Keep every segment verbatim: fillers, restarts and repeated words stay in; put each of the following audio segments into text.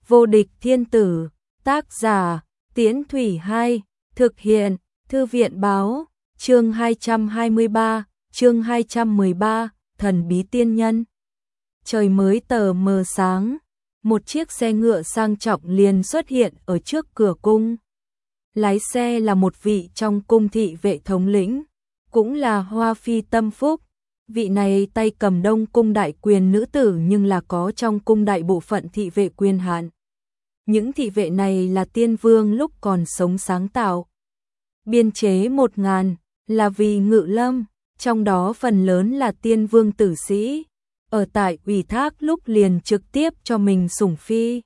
Vô địch thiên tử, tác giả, Tiễn Thủy Hai, thực hiện, Thư viện báo, chương hai trăm hai mươi ba, chương hai trăm mười ba, thần bí tiên nhân. Trời mới tờ mờ sáng, một chiếc xe ngựa sang trọng liền xuất hiện ở trước cửa cung. Lái xe là một vị trong cung thị vệ thống lĩnh, cũng là Hoa Phi tâm phúc. Vị này tay cầm Đông cung đại quyền nữ tử nhưng là có trong cung đại bộ phận thị vệ quyền hạn. Những thị vệ này là tiên vương lúc còn sống sáng tạo. Biên chế một ngàn là vì ngự lâm, trong đó phần lớn là tiên vương tử sĩ. Ở tại ủy thác lúc liền trực tiếp cho mình sủng phi.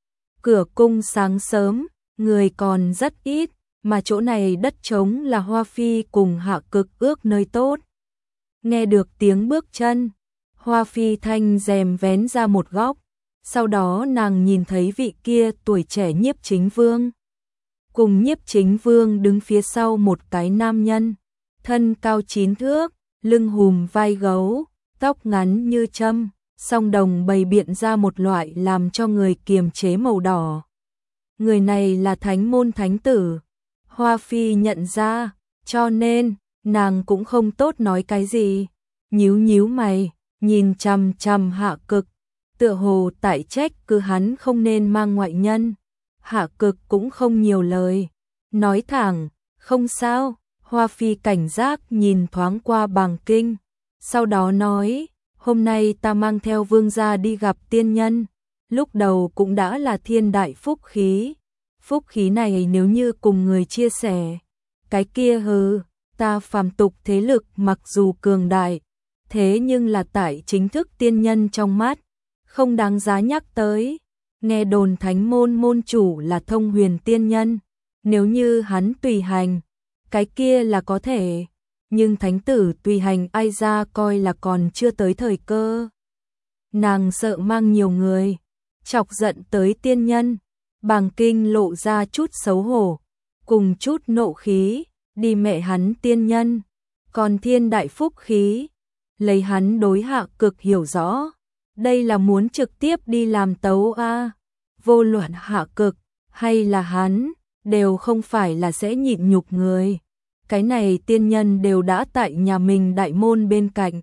Cửa cung sáng sớm, người còn rất ít, mà chỗ này đất trống là Hoa Phi cùng Hạ Cực ước nơi tốt. Nghe được tiếng bước chân, Hoa Phi thanh rèm vén ra một góc, sau đó nàng nhìn thấy vị kia tuổi trẻ Nhiếp Chính Vương. Cùng Nhiếp Chính Vương đứng phía sau một cái nam nhân, thân cao chín thước, lưng hùm vai gấu, tóc ngắn như châm, song đồng bày biện ra một loại làm cho người kiềm chế màu đỏ. Người này là Thánh môn thánh tử. Hoa Phi nhận ra, cho nên nàng cũng không tốt nói cái gì, nhíu nhíu mày, nhìn chằm chằm Hạ Cực, tựa hồ tại trách cứ hắn không nên mang ngoại nhân. Hạ Cực cũng không nhiều lời, nói thẳng, không sao. Hoa Phi cảnh giác nhìn thoáng qua Bàng Kinh, sau đó nói, hôm nay ta mang theo vương gia đi gặp tiên nhân, lúc đầu cũng đã là thiên đại phúc khí. Phúc khí này nếu như cùng người chia sẻ, cái kia hừ, ta phàm tục thế lực mặc dù cường đại, thế nhưng là tại chính thức tiên nhân trong mắt, không đáng giá nhắc tới. Nghe đồn Thánh môn môn chủ là Thông Huyền tiên nhân, nếu như hắn tùy hành, cái kia là có thể, nhưng thánh tử tùy hành ai ra coi là còn chưa tới thời cơ. Nàng sợ mang nhiều người, chọc giận tới tiên nhân. Bàng Kinh lộ ra chút xấu hổ, cùng chút nộ khí, đi mẹ hắn tiên nhân, còn thiên đại phúc khí. Lấy hắn đối Hạ Cực hiểu rõ, đây là muốn trực tiếp đi làm tấu a. Vô luận Hạ Cực hay là hắn, đều không phải là sẽ nhịn nhục người. Cái này tiên nhân đều đã tại nhà mình đại môn bên cạnh.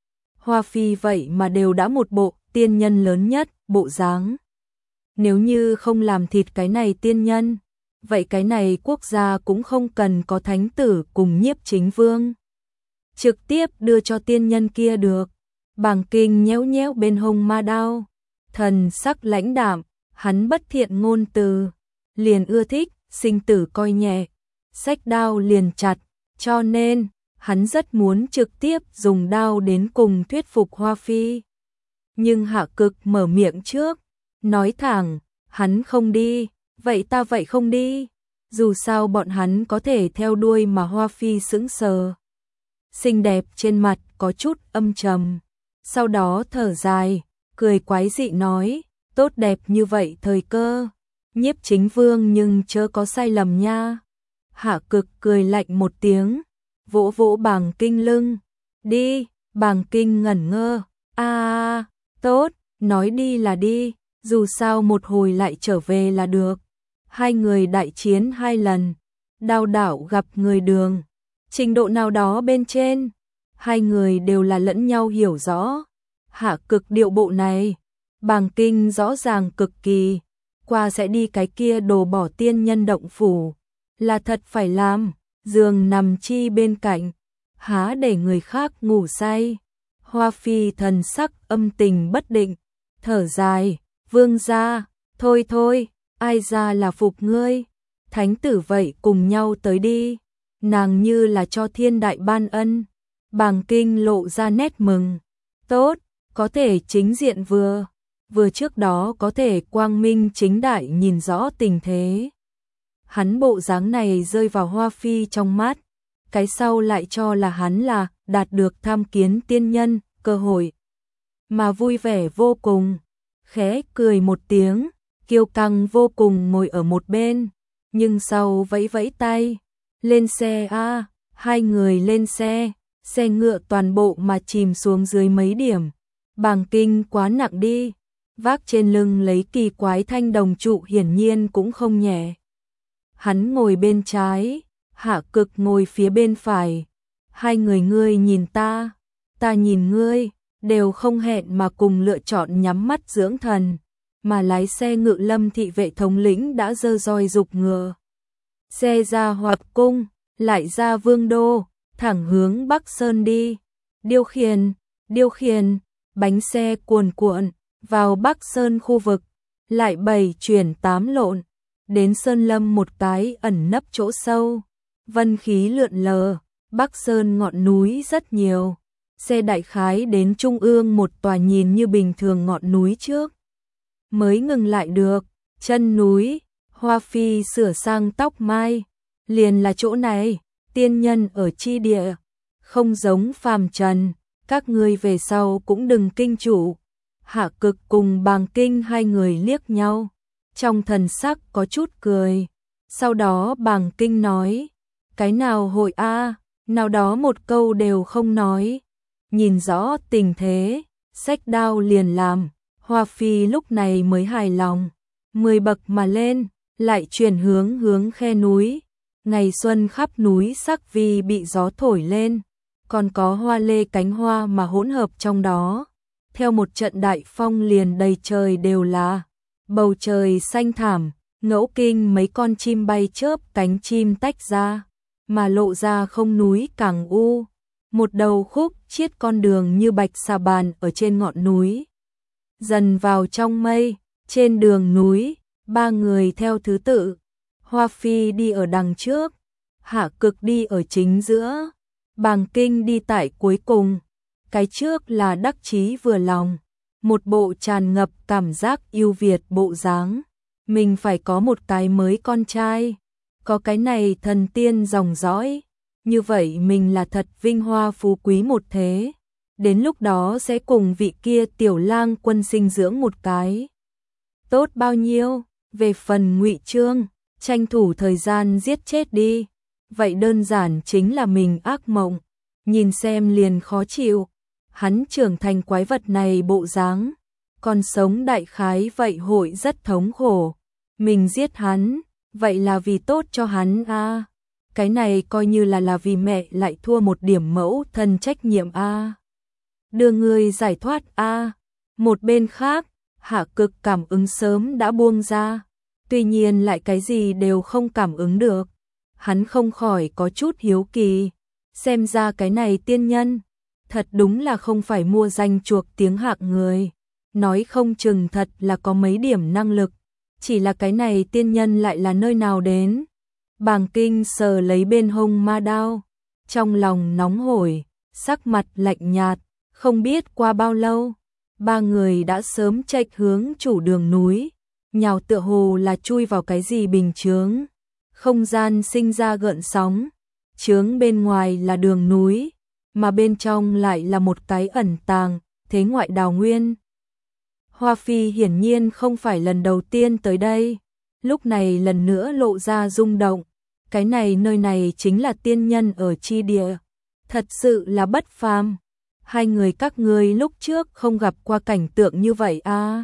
Hoa Phi vậy mà đều đã một bộ tiên nhân lớn nhất bộ dáng. Nếu như không làm thịt cái này tiên nhân, vậy cái này quốc gia cũng không cần có thánh tử cùng Nhiếp Chính Vương. Trực tiếp đưa cho tiên nhân kia được. Bàng Kinh nhéo nhéo bên hông ma đao, thần sắc lãnh đạm, hắn bất thiện ngôn từ, liền ưa thích sinh tử coi nhẹ, xách đao liền chặt, cho nên hắn rất muốn trực tiếp dùng đao đến cùng thuyết phục Hoa Phi. Nhưng Hạ Cực mở miệng trước, nói thẳng, hắn không đi, vậy ta vậy không đi. Dù sao bọn hắn có thể theo đuôi mà Hoa Phi sững sờ. Xinh đẹp trên mặt có chút âm trầm, sau đó thở dài, cười quái dị nói, tốt đẹp như vậy thời cơ, Nhiếp Chính Vương nhưng chớ có sai lầm nha. Hạ Cực cười lạnh một tiếng, vỗ vỗ Bàng Kinh lưng, đi. Bàng Kinh ngẩn ngơ, a à, tốt, nói đi là đi. Dù sao một hồi lại trở về là được. Hai người đại chiến hai lần, đao đảo gặp người đường, trình độ nào đó bên trên, hai người đều là lẫn nhau hiểu rõ. Hạ Cực điệu bộ này, Bàng Kinh rõ ràng cực kỳ, qua sẽ đi cái kia đồ bỏ tiên nhân động phủ, là thật phải làm, giường nằm chi bên cạnh, há để người khác ngủ say. Hoa Phi thần sắc âm tình bất định, thở dài, vương gia, thôi thôi, ai ra là phục ngươi, thánh tử vậy cùng nhau tới đi. Nàng như là cho thiên đại ban ân. Bàng Kinh lộ ra nét mừng, tốt, có thể chính diện vừa, vừa trước đó có thể quang minh chính đại nhìn rõ tình thế. Hắn bộ dáng này rơi vào Hoa Phi trong mắt, cái sau lại cho là hắn là đạt được tham kiến tiên nhân, cơ hội, mà vui vẻ vô cùng. Khẽ cười một tiếng, kiêu căng vô cùng ngồi ở một bên, nhưng sau vẫy vẫy tay, lên xe a. Hai người lên xe, xe ngựa toàn bộ mà chìm xuống dưới mấy điểm. Bàng Kinh quá nặng đi, vác trên lưng lấy kỳ quái thanh đồng trụ hiển nhiên cũng không nhẹ. Hắn ngồi bên trái, Hạ Cực ngồi phía bên phải. Hai người ngươi nhìn ta, ta nhìn ngươi, đều không hẹn mà cùng lựa chọn nhắm mắt dưỡng thần, mà lái xe Ngự Lâm thị vệ thống lĩnh đã giơ roi giục ngựa. Xe ra Hoạt Cung, lại ra Vương đô, thẳng hướng Bắc Sơn đi. Điều khiển, điều khiển, bánh xe cuồn cuộn, vào Bắc Sơn khu vực, lại bảy chuyển tám lộn, đến Sơn Lâm một cái ẩn nấp chỗ sâu, vân khí lượn lờ, Bắc Sơn ngọn núi rất nhiều. Xe đại khái đến trung ương một tòa nhìn như bình thường ngọn núi trước. Mới ngừng lại được, chân núi, Hoa Phi sửa sang tóc mai, liền là chỗ này, tiên nhân ở chi địa, không giống phàm trần, các ngươi về sau cũng đừng kinh chủ. Hạ Cực cùng Bàng Kinh hai người liếc nhau, trong thần sắc có chút cười. Sau đó Bàng Kinh nói, cái nào hội a, nào đó một câu đều không nói. Nhìn rõ tình thế, xách đao liền làm, Hoa Phi lúc này mới hài lòng. Mười bậc mà lên, lại chuyển hướng hướng khe núi. Ngày xuân khắp núi sắc vi bị gió thổi lên, còn có hoa lê cánh hoa mà hỗn hợp trong đó. Theo một trận đại phong liền đầy trời đều là, bầu trời xanh thảm, ngẫu kinh mấy con chim bay chớp cánh chim tách ra, mà lộ ra không núi càng u. Một đầu khúc chiết con đường như bạch xà bàn ở trên ngọn núi. Dần vào trong mây, trên đường núi, ba người theo thứ tự. Hoa Phi đi ở đằng trước, Hạ Cực đi ở chính giữa, Bàng Kinh đi tại cuối cùng. Cái trước là đắc chí vừa lòng, một bộ tràn ngập cảm giác yêu Việt bộ dáng. Mình phải có một cái mới con trai, có cái này thần tiên dòng dõi. Như vậy mình là thật vinh hoa phú quý một thế. Đến lúc đó sẽ cùng vị kia tiểu lang quân sinh dưỡng một cái. Tốt bao nhiêu, về phần Ngụy Trương, tranh thủ thời gian giết chết đi. Vậy đơn giản chính là mình ác mộng, nhìn xem liền khó chịu. Hắn trưởng thành quái vật này bộ dáng, còn sống đại khái vậy hội rất thống khổ. Mình giết hắn, vậy là vì tốt cho hắn a. À. Cái này coi như là là vì mẹ lại thua một điểm mẫu thân trách nhiệm a. À. Đưa người giải thoát a. À. Một bên khác, Hạ Cực cảm ứng sớm đã buông ra, tuy nhiên lại cái gì đều không cảm ứng được. Hắn không khỏi có chút hiếu kỳ, xem ra cái này tiên nhân, thật đúng là không phải mua danh chuộc tiếng hạng người, nói không chừng thật là có mấy điểm năng lực, chỉ là cái này tiên nhân lại là nơi nào đến. Bàng Kinh sờ lấy bên hông ma đao, trong lòng nóng hổi, sắc mặt lạnh nhạt, không biết qua bao lâu, ba người đã sớm chạy hướng chủ đường núi, nhào tựa hồ là chui vào cái gì bình chướng. Không gian sinh ra gợn sóng, chướng bên ngoài là đường núi, mà bên trong lại là một cái ẩn tàng, thế ngoại đào nguyên. Hoa Phi hiển nhiên không phải lần đầu tiên tới đây, lúc này lần nữa lộ ra rung động. Cái này nơi này chính là tiên nhân ở chi địa, thật sự là bất phàm. Hai người các ngươi lúc trước không gặp qua cảnh tượng như vậy à?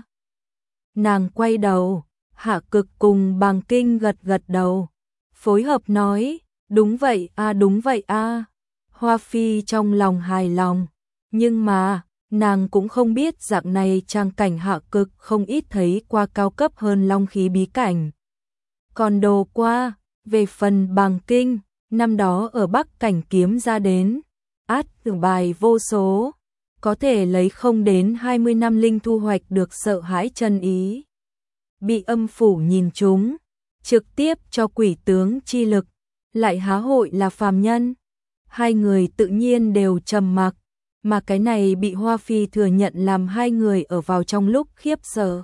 Nàng quay đầu, Hạ Cực cùng Bàng Kinh gật gật đầu, phối hợp nói, đúng vậy a, à, đúng vậy a. À. Hoa Phi trong lòng hài lòng, nhưng mà nàng cũng không biết dạng này trang cảnh Hạ Cực không ít thấy qua cao cấp hơn long khí bí cảnh. Còn đồ qua, về phần Bàng Kinh, năm đó ở Bắc Cảnh kiếm ra đến, át tưởng bài vô số, có thể lấy không đến hai mươi năm linh thu hoạch được sợ hãi chân ý. Bị âm phủ nhìn chúng, trực tiếp cho quỷ tướng chi lực, lại há hội là phàm nhân. Hai người tự nhiên đều trầm mặc, mà cái này bị Hoa Phi thừa nhận làm hai người ở vào trong lúc khiếp sợ.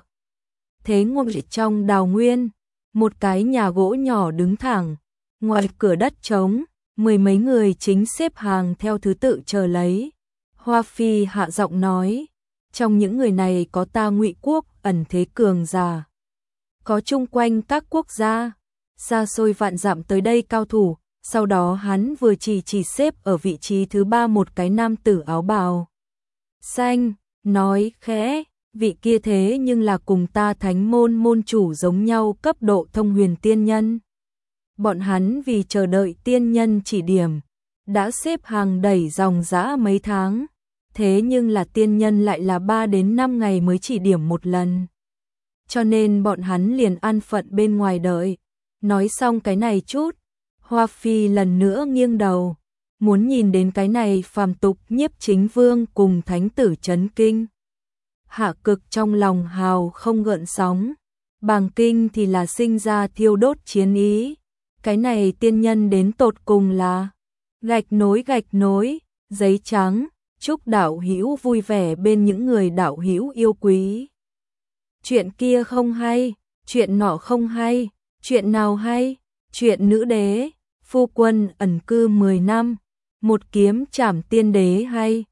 Thế ngồi trong đào nguyên, một cái nhà gỗ nhỏ đứng thẳng, ngoài cửa đất trống, mười mấy người chính xếp hàng theo thứ tự chờ lấy. Hoa Phi hạ giọng nói, trong những người này có ta Ngụy quốc ẩn thế cường giả, có chung quanh các quốc gia, xa xôi vạn dặm tới đây cao thủ. Sau đó hắn vừa chỉ chỉ xếp ở vị trí thứ ba một cái nam tử áo bào xanh, nói khẽ, vị kia thế nhưng là cùng ta thánh môn môn chủ giống nhau cấp độ thông huyền tiên nhân. Bọn hắn vì chờ đợi tiên nhân chỉ điểm, đã xếp hàng đẩy dòng dã mấy tháng, thế nhưng là tiên nhân lại là ba đến năm ngày mới chỉ điểm một lần. Cho nên bọn hắn liền an phận bên ngoài đợi. Nói xong cái này chút, Hoa Phi lần nữa nghiêng đầu, muốn nhìn đến cái này phàm tục Nhiếp Chính Vương cùng thánh tử chấn kinh. Hạ Cực trong lòng hào không gợn sóng, Bàng Kinh thì là sinh ra thiêu đốt chiến ý. Cái này tiên nhân đến tột cùng là gạch nối gạch nối, giấy trắng, chúc đạo hữu vui vẻ bên những người đạo hữu yêu quý. Chuyện kia không hay, chuyện nọ không hay, chuyện nào hay, chuyện nữ đế, phu quân ẩn cư mười năm, một kiếm trảm tiên đế hay.